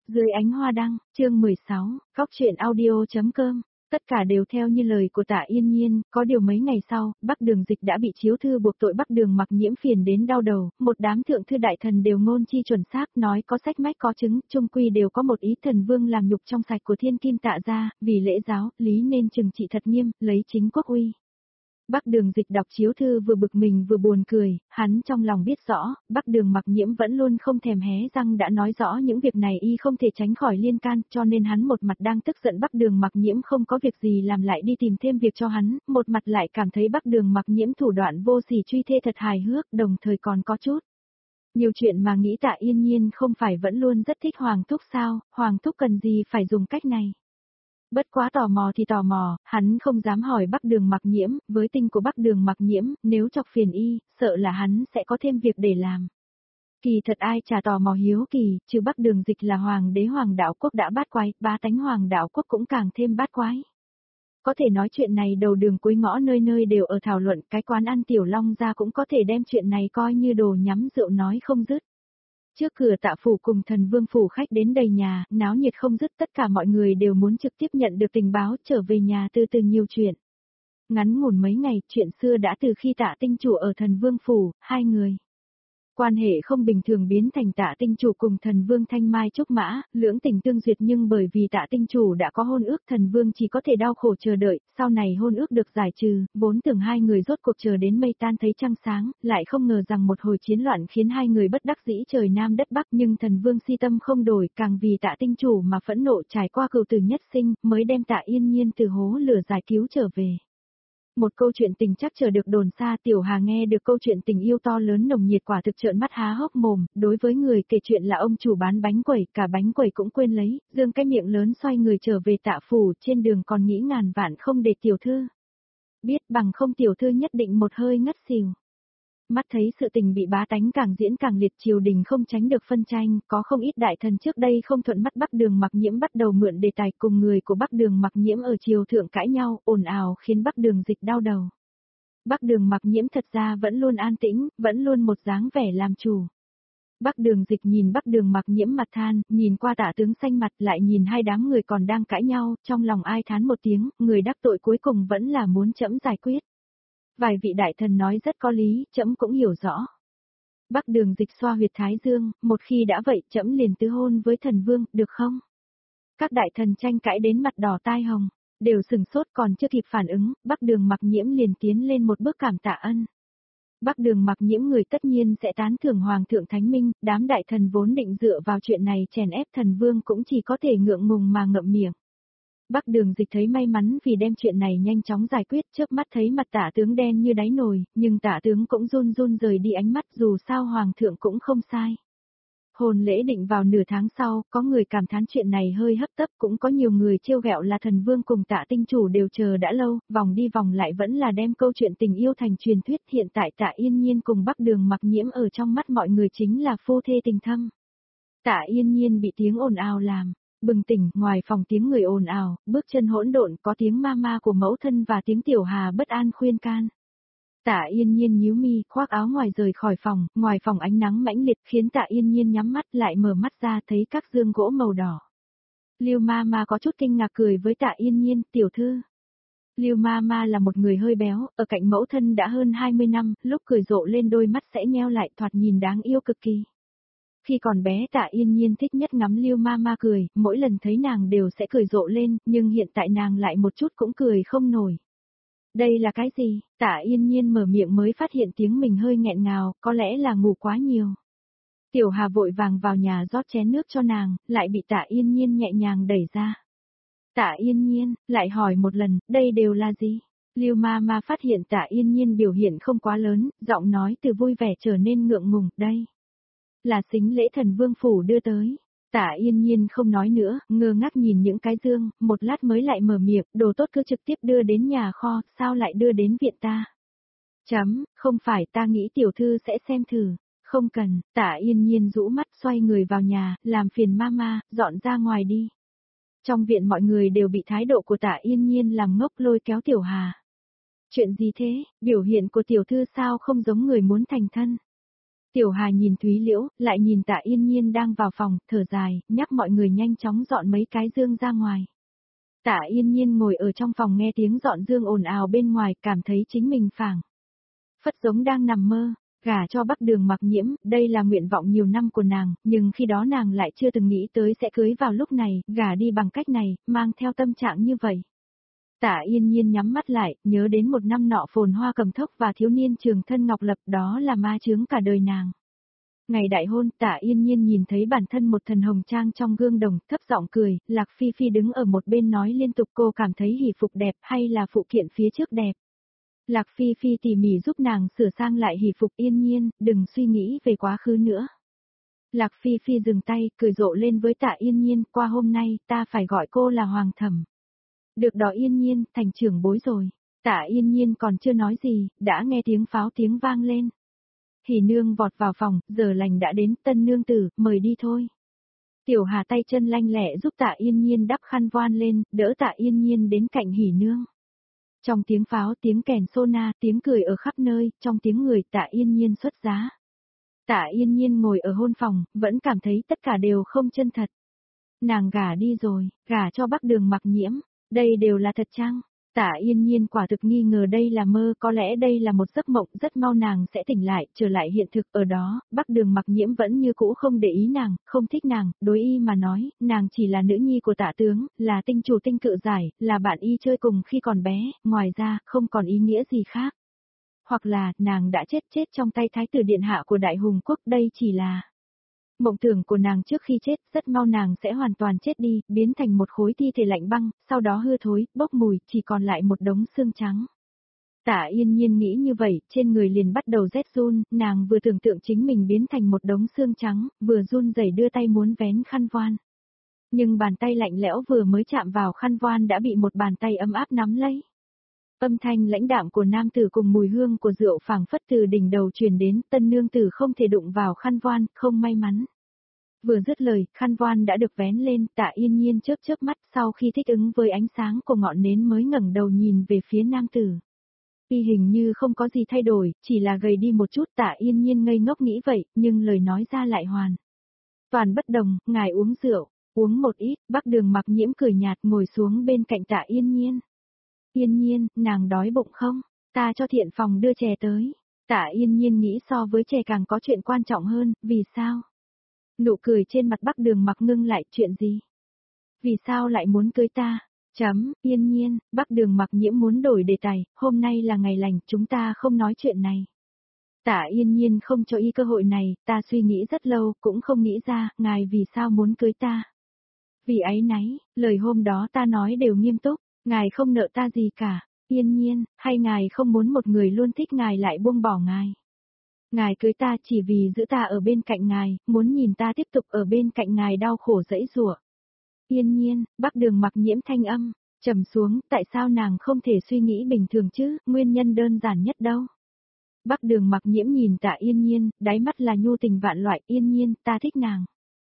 Dưới ánh hoa đăng, chương 16, Cóc truyện audio.com. Tất cả đều theo như lời của Tạ Yên Nhiên, có điều mấy ngày sau, Bắc Đường Dịch đã bị chiếu thư buộc tội Bắc Đường Mặc Nhiễm phiền đến đau đầu, một đám thượng thư đại thần đều ngôn chi chuẩn xác, nói có sách mách có chứng, chung quy đều có một ý thần vương làm nhục trong sạch của thiên kim Tạ gia, vì lễ giáo, lý nên trừng trị thật nghiêm, lấy chính quốc uy. Bắc Đường Dịch đọc chiếu thư vừa bực mình vừa buồn cười, hắn trong lòng biết rõ, Bắc Đường Mặc Nhiễm vẫn luôn không thèm hé răng đã nói rõ những việc này y không thể tránh khỏi liên can, cho nên hắn một mặt đang tức giận Bắc Đường Mặc Nhiễm không có việc gì làm lại đi tìm thêm việc cho hắn, một mặt lại cảm thấy Bắc Đường Mặc Nhiễm thủ đoạn vô sỉ truy thê thật hài hước, đồng thời còn có chút nhiều chuyện mà nghĩ Tạ Yên Nhiên không phải vẫn luôn rất thích Hoàng Thúc sao, Hoàng Thúc cần gì phải dùng cách này. Bất quá tò mò thì tò mò, hắn không dám hỏi Bắc Đường Mặc Nhiễm, với tinh của Bắc Đường Mặc Nhiễm, nếu chọc phiền y, sợ là hắn sẽ có thêm việc để làm. Kỳ thật ai chả tò mò hiếu kỳ, trừ Bắc Đường Dịch là hoàng đế Hoàng Đạo Quốc đã bát quái, ba tánh Hoàng Đạo Quốc cũng càng thêm bát quái. Có thể nói chuyện này đầu đường cuối ngõ nơi nơi đều ở thảo luận, cái quán ăn Tiểu Long ra cũng có thể đem chuyện này coi như đồ nhắm rượu nói không dứt. Trước cửa Tạ phủ cùng Thần Vương phủ khách đến đầy nhà, náo nhiệt không dứt, tất cả mọi người đều muốn trực tiếp nhận được tình báo trở về nhà từ từ nhiều chuyện. Ngắn ngủn mấy ngày, chuyện xưa đã từ khi Tạ tinh chủ ở Thần Vương phủ, hai người quan hệ không bình thường biến thành Tạ tinh chủ cùng Thần Vương thanh mai trúc mã, lưỡng tình tương duyệt, nhưng bởi vì Tạ tinh chủ đã có hôn ước, Thần Vương chỉ có thể đau khổ chờ đợi, sau này hôn ước được giải trừ, vốn tưởng hai người rốt cuộc chờ đến mây tan thấy trăng sáng, lại không ngờ rằng một hồi chiến loạn khiến hai người bất đắc dĩ trời nam đất bắc, nhưng Thần Vương si tâm không đổi, càng vì Tạ tinh chủ mà phẫn nộ, trải qua cừu tử nhất sinh, mới đem Tạ Yên Nhiên từ hố lửa giải cứu trở về. Một câu chuyện tình chắc chờ được đồn xa, Tiểu Hà nghe được câu chuyện tình yêu to lớn nồng nhiệt quả thực trợn mắt há hốc mồm, đối với người kể chuyện là ông chủ bán bánh quẩy, cả bánh quẩy cũng quên lấy, dương cái miệng lớn xoay người trở về Tạ phủ, trên đường còn nghĩ ngàn vạn không để tiểu thư biết, bằng không tiểu thư nhất định một hơi ngất xỉu. Mắt thấy sự tình bị bá tánh càng diễn càng liệt, triều đình không tránh được phân tranh, có không ít đại thần trước đây không thuận mắt Bắc Đường Mặc Nhiễm bắt đầu mượn đề tài cùng người của Bắc Đường Mặc Nhiễm ở triều thượng cãi nhau, ồn ào khiến Bắc Đường Dịch đau đầu. Bắc Đường Mặc Nhiễm thật ra vẫn luôn an tĩnh, vẫn luôn một dáng vẻ làm chủ. Bắc Đường Dịch nhìn Bắc Đường Mặc Nhiễm mặt than, nhìn qua Tạ tướng xanh mặt lại nhìn hai đám người còn đang cãi nhau, trong lòng ai thán một tiếng, người đắc tội cuối cùng vẫn là muốn trẫm giải quyết. Vài vị đại thần nói rất có lý, trẫm cũng hiểu rõ. Bắc Đường Dịch xoa huyệt thái dương, một khi đã vậy trẫm liền tứ hôn với Thần Vương, được không? Các đại thần tranh cãi đến mặt đỏ tai hồng, đều sừng sốt, còn chưa kịp phản ứng, Bắc Đường Mặc Nhiễm liền tiến lên một bước cảm tạ ân. Bắc Đường Mặc Nhiễm người tất nhiên sẽ tán thưởng Hoàng thượng Thánh Minh, đám đại thần vốn định dựa vào chuyện này chèn ép Thần Vương cũng chỉ có thể ngượng ngùng mà ngậm miệng. Bắc Đường Dịch thấy may mắn vì đem chuyện này nhanh chóng giải quyết, chớp mắt thấy mặt Tạ tướng đen như đáy nồi, nhưng Tạ tướng cũng run run rời đi ánh mắt, dù sao Hoàng thượng cũng không sai. Hôn lễ định vào nửa tháng sau, có người cảm thán chuyện này hơi hấp tấp, cũng có nhiều người trêu ghẹo là Thần Vương cùng Tạ tinh chủ đều chờ đã lâu, vòng đi vòng lại vẫn là đem câu chuyện tình yêu thành truyền thuyết. Hiện tại Tạ Yên Nhiên cùng Bắc Đường Mặc Nhiễm ở trong mắt mọi người chính là phu thê tình thâm. Tạ Yên Nhiên bị tiếng ồn ào làm bừng tỉnh, ngoài phòng tiếng người ồn ào, bước chân hỗn độn, có tiếng ma ma của mẫu thân và tiếng Tiểu Hà bất an khuyên can. Tạ Yên Nhiên nhíu mi, khoác áo ngoài rời khỏi phòng, ngoài phòng ánh nắng mãnh liệt khiến Tạ Yên Nhiên nhắm mắt lại mở mắt ra thấy các dương gỗ màu đỏ. Lưu ma ma có chút kinh ngạc cười với Tạ Yên Nhiên, tiểu thư. Lưu ma ma là một người hơi béo, ở cạnh mẫu thân đã hơn 20 năm, lúc cười rộ lên đôi mắt sẽ nheo lại, thoạt nhìn đáng yêu cực kỳ. Khi còn bé Tạ Yên Nhiên thích nhất ngắm Lưu ma ma cười, mỗi lần thấy nàng đều sẽ cười rộ lên, nhưng hiện tại nàng lại một chút cũng cười không nổi. Đây là cái gì? Tạ Yên Nhiên mở miệng mới phát hiện tiếng mình hơi nghẹn ngào, có lẽ là ngủ quá nhiều. Tiểu Hà vội vàng vào nhà rót chén nước cho nàng, lại bị Tạ Yên Nhiên nhẹ nhàng đẩy ra. Tạ Yên Nhiên, lại hỏi một lần, đây đều là gì? Lưu ma ma phát hiện Tạ Yên Nhiên biểu hiện không quá lớn, giọng nói từ vui vẻ trở nên ngượng ngùng, đây là sính lễ Thần Vương phủ đưa tới. Tạ Yên Nhiên không nói nữa, ngơ ngác nhìn những cái dương, một lát mới lại mở miệng, đồ tốt cứ trực tiếp đưa đến nhà kho, sao lại đưa đến viện ta? Không phải, ta nghĩ tiểu thư sẽ xem thử. Không cần, Tạ Yên Nhiên rũ mắt xoay người vào nhà, làm phiền mama, dọn ra ngoài đi. Trong viện mọi người đều bị thái độ của Tạ Yên Nhiên làm ngốc, lôi kéo Tiểu Hà. Chuyện gì thế, biểu hiện của tiểu thư sao không giống người muốn thành thân? Tiểu Hà nhìn Thúy Liễu, lại nhìn Tạ Yên Nhiên đang vào phòng, thở dài, nhắc mọi người nhanh chóng dọn mấy cái dương ra ngoài. Tạ Yên Nhiên ngồi ở trong phòng nghe tiếng dọn dương ồn ào bên ngoài, cảm thấy chính mình phảng phất giống đang nằm mơ. Gả cho Bắc Đường Mặc Nhiễm, đây là nguyện vọng nhiều năm của nàng, nhưng khi đó nàng lại chưa từng nghĩ tới sẽ cưới vào lúc này, gả đi bằng cách này, mang theo tâm trạng như vậy. Tạ Yên Nhiên nhắm mắt lại, nhớ đến một năm nọ phồn hoa cầm thốc và thiếu niên trường thân Ngọc Lập, đó là ma chướng cả đời nàng. Ngày đại hôn, Tạ Yên Nhiên nhìn thấy bản thân một thần hồng trang trong gương đồng, thấp giọng cười, Lạc Phi Phi đứng ở một bên nói liên tục, cô cảm thấy hỷ phục đẹp hay là phụ kiện phía trước đẹp. Lạc Phi Phi tỉ mỉ giúp nàng sửa sang lại hỷ phục. Yên Nhiên, đừng suy nghĩ về quá khứ nữa. Lạc Phi Phi dừng tay, cười rộ lên với Tạ Yên Nhiên, qua hôm nay, ta phải gọi cô là Hoàng Thẩm. Được đó Yên Nhiên, thành trưởng bối rồi. Tạ Yên Nhiên còn chưa nói gì, đã nghe tiếng pháo tiếng vang lên. Hỉ nương vọt vào phòng, giờ lành đã đến, tân nương tử, mời đi thôi. Tiểu Hà tay chân lanh lẹ giúp Tạ Yên Nhiên đắp khăn voan lên, đỡ Tạ Yên Nhiên đến cạnh Hỉ nương. Trong tiếng pháo, tiếng kèn sona, tiếng cười ở khắp nơi, trong tiếng người Tạ Yên Nhiên xuất giá. Tạ Yên Nhiên ngồi ở hôn phòng, vẫn cảm thấy tất cả đều không chân thật. Nàng gả đi rồi, gả cho Bắc Đường Mặc Nhiễm, đây đều là thật chăng? Tạ Yên Nhiên quả thực nghi ngờ đây là mơ, có lẽ đây là một giấc mộng, rất mau nàng sẽ tỉnh lại, trở lại hiện thực. Ở đó, Bắc Đường Mặc Nhiễm vẫn như cũ không để ý nàng, không thích nàng, đối y mà nói, nàng chỉ là nữ nhi của Tạ tướng, là tinh chủ tinh cự giải, là bạn y chơi cùng khi còn bé, ngoài ra, không còn ý nghĩa gì khác. Hoặc là, nàng đã chết trong tay thái tử điện hạ của Đại Hùng Quốc, đây chỉ là mộng tưởng của nàng trước khi chết, rất mau nàng sẽ hoàn toàn chết đi, biến thành một khối thi thể lạnh băng, sau đó hư thối, bốc mùi, chỉ còn lại một đống xương trắng. Tạ Yên Nhiên nghĩ như vậy, trên người liền bắt đầu rét run, nàng vừa tưởng tượng chính mình biến thành một đống xương trắng, vừa run rẩy đưa tay muốn vén khăn voan. Nhưng bàn tay lạnh lẽo vừa mới chạm vào khăn voan đã bị một bàn tay ấm áp nắm lấy. Âm thanh lãnh đạm của nam tử cùng mùi hương của rượu phảng phất từ đỉnh đầu truyền đến, tân nương tử không thể đụng vào khăn voan, không may mắn. Vừa dứt lời, khăn voan đã được vén lên, Tạ Yên Nhiên chớp mắt, sau khi thích ứng với ánh sáng của ngọn nến mới ngẩng đầu nhìn về phía nam tử. Y hình như không có gì thay đổi, chỉ là gầy đi một chút. Tạ Yên Nhiên ngây ngốc nghĩ vậy, nhưng lời nói ra lại hoàn toàn bất đồng. Ngài uống rượu, uống một ít. Bắc Đường Mặc Nhiễm cười nhạt ngồi xuống bên cạnh Tạ Yên Nhiên. Yên Nhiên, nàng đói bụng không? Ta cho thiện phòng đưa chè tới. Tạ Yên Nhiên nghĩ so với chè càng có chuyện quan trọng hơn, vì sao? Nụ cười trên mặt Bắc Đường Mặc ngưng lại, chuyện gì? Vì sao lại muốn cưới ta? Yên Nhiên, Bắc Đường Mặc Nhiễm muốn đổi đề tài, hôm nay là ngày lành, chúng ta không nói chuyện này. Tạ Yên Nhiên không cho y cơ hội này, ta suy nghĩ rất lâu, cũng không nghĩ ra, ngài vì sao muốn cưới ta? Vì áy náy, lời hôm đó ta nói đều nghiêm túc, ngài không nợ ta gì cả. Yên Nhiên, hay ngài không muốn một người luôn thích ngài lại buông bỏ ngài? Ngài cưới ta chỉ vì giữ ta ở bên cạnh ngài, muốn nhìn ta tiếp tục ở bên cạnh ngài đau khổ dẫy giụa. Yên Nhiên, Bắc Đường Mặc Nhiễm thanh âm trầm xuống, tại sao nàng không thể suy nghĩ bình thường chứ, nguyên nhân đơn giản nhất đâu. Bắc Đường Mặc Nhiễm nhìn Tạ Yên Nhiên, đáy mắt là nhu tình vạn loại. Yên Nhiên, ta thích nàng.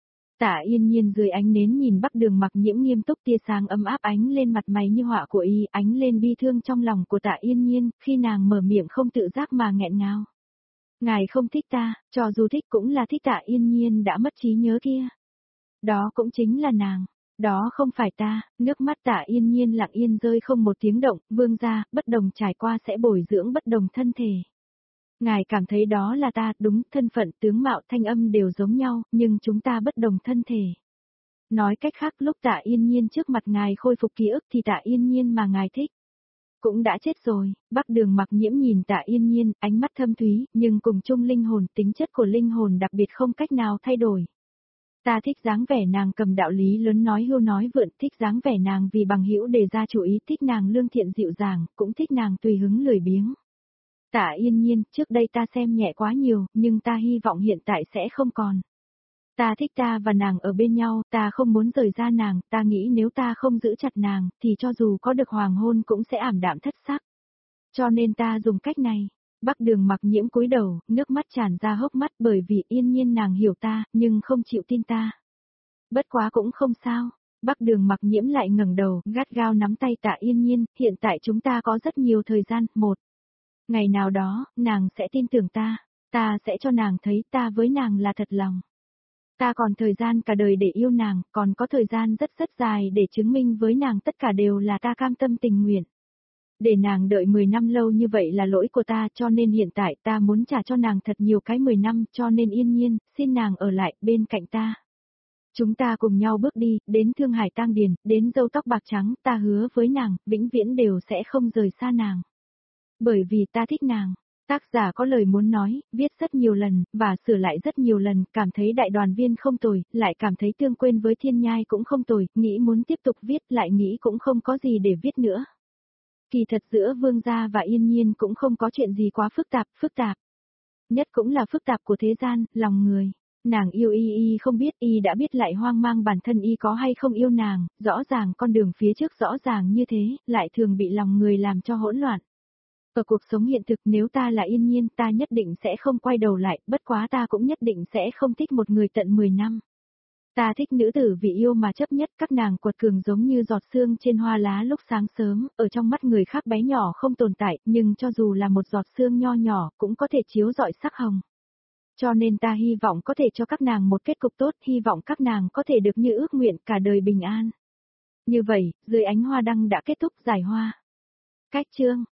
Tạ Yên Nhiên dưới ánh nến nhìn Bắc Đường Mặc Nhiễm nghiêm túc, tia sáng ấm áp ánh lên mặt mày như họa của y, ánh lên bi thương trong lòng của Tạ Yên Nhiên, khi nàng mở miệng không tự giác mà nghẹn ngào. Ngài không thích ta, cho dù thích cũng là thích. Tạ Yên Nhiên đã mất trí nhớ kia. Đó cũng chính là nàng. Đó không phải ta. Nước mắt Tạ Yên Nhiên lặng yên rơi không một tiếng động. Vương gia, bất đồng trải qua sẽ bồi dưỡng bất đồng thân thể. Ngài cảm thấy đó là ta, đúng, thân phận, tướng mạo, thanh âm đều giống nhau, nhưng chúng ta bất đồng thân thể. Nói cách khác, lúc Tạ Yên Nhiên trước mặt ngài khôi phục ký ức thì Tạ Yên Nhiên mà ngài thích cũng đã chết rồi. Bắc Đường Mặc Nhiễm nhìn Tạ Yên Nhiên, ánh mắt thâm thúy, nhưng cùng chung linh hồn, tính chất của linh hồn đặc biệt không cách nào thay đổi. Ta thích dáng vẻ nàng cầm đạo lý lớn nói hưu nói vượn, thích dáng vẻ nàng vì bằng hữu đề ra chủ ý, thích nàng lương thiện dịu dàng, cũng thích nàng tùy hứng lười biếng. Tạ Yên Nhiên, trước đây ta xem nhẹ quá nhiều, nhưng ta hy vọng hiện tại sẽ không còn. Ta thích ta và nàng ở bên nhau, ta không muốn rời ra nàng, ta nghĩ nếu ta không giữ chặt nàng, thì cho dù có được hoàng hôn cũng sẽ ảm đạm thất sắc. Cho nên ta dùng cách này. Bắc Đường Mặc Nhiễm cúi đầu, nước mắt tràn ra hốc mắt bởi vì Yên Nhiên nàng hiểu ta, nhưng không chịu tin ta. Bất quá cũng không sao. Bắc Đường Mặc Nhiễm lại ngẩng đầu, gắt gao nắm tay Tạ Yên Nhiên, hiện tại chúng ta có rất nhiều thời gian, một ngày nào đó, nàng sẽ tin tưởng ta. Ta sẽ cho nàng thấy ta với nàng là thật lòng. Ta còn thời gian cả đời để yêu nàng, còn có thời gian rất rất dài để chứng minh với nàng tất cả đều là ta cam tâm tình nguyện. Để nàng đợi 10 năm lâu như vậy là lỗi của ta, cho nên hiện tại ta muốn trả cho nàng thật nhiều cái 10 năm, cho nên Yên Nhiên, xin nàng ở lại bên cạnh ta. Chúng ta cùng nhau bước đi, đến Thương Hải Tang Điền, đến Dâu Tóc Bạc Trắng, ta hứa với nàng, vĩnh viễn đều sẽ không rời xa nàng. Bởi vì ta thích nàng. Tác giả có lời muốn nói, viết rất nhiều lần, và sửa lại rất nhiều lần, cảm thấy đại đoàn viên không tồi, lại cảm thấy Tương Quên với Thiên Nhai cũng không tồi, nghĩ muốn tiếp tục viết lại nghĩ cũng không có gì để viết nữa. Kỳ thật giữa Vương gia và Yên Nhiên cũng không có chuyện gì quá phức tạp. Nhất cũng là phức tạp của thế gian, lòng người. Nàng yêu y không biết y đã biết lại hoang mang bản thân y có hay không yêu nàng, rõ ràng con đường phía trước rõ ràng như thế, lại thường bị lòng người làm cho hỗn loạn. Ở cuộc sống hiện thực nếu ta là Yên Nhiên ta nhất định sẽ không quay đầu lại, bất quá ta cũng nhất định sẽ không thích một người tận 10 năm. Ta thích nữ tử vì yêu mà chấp nhất, các nàng quật cường giống như giọt sương trên hoa lá lúc sáng sớm, ở trong mắt người khác bé nhỏ không tồn tại, nhưng cho dù là một giọt sương nho nhỏ cũng có thể chiếu rọi sắc hồng. Cho nên ta hy vọng có thể cho các nàng một kết cục tốt, hy vọng các nàng có thể được như ước nguyện cả đời bình an. Như vậy, dưới ánh hoa đăng đã kết thúc giải hoa. Cách chương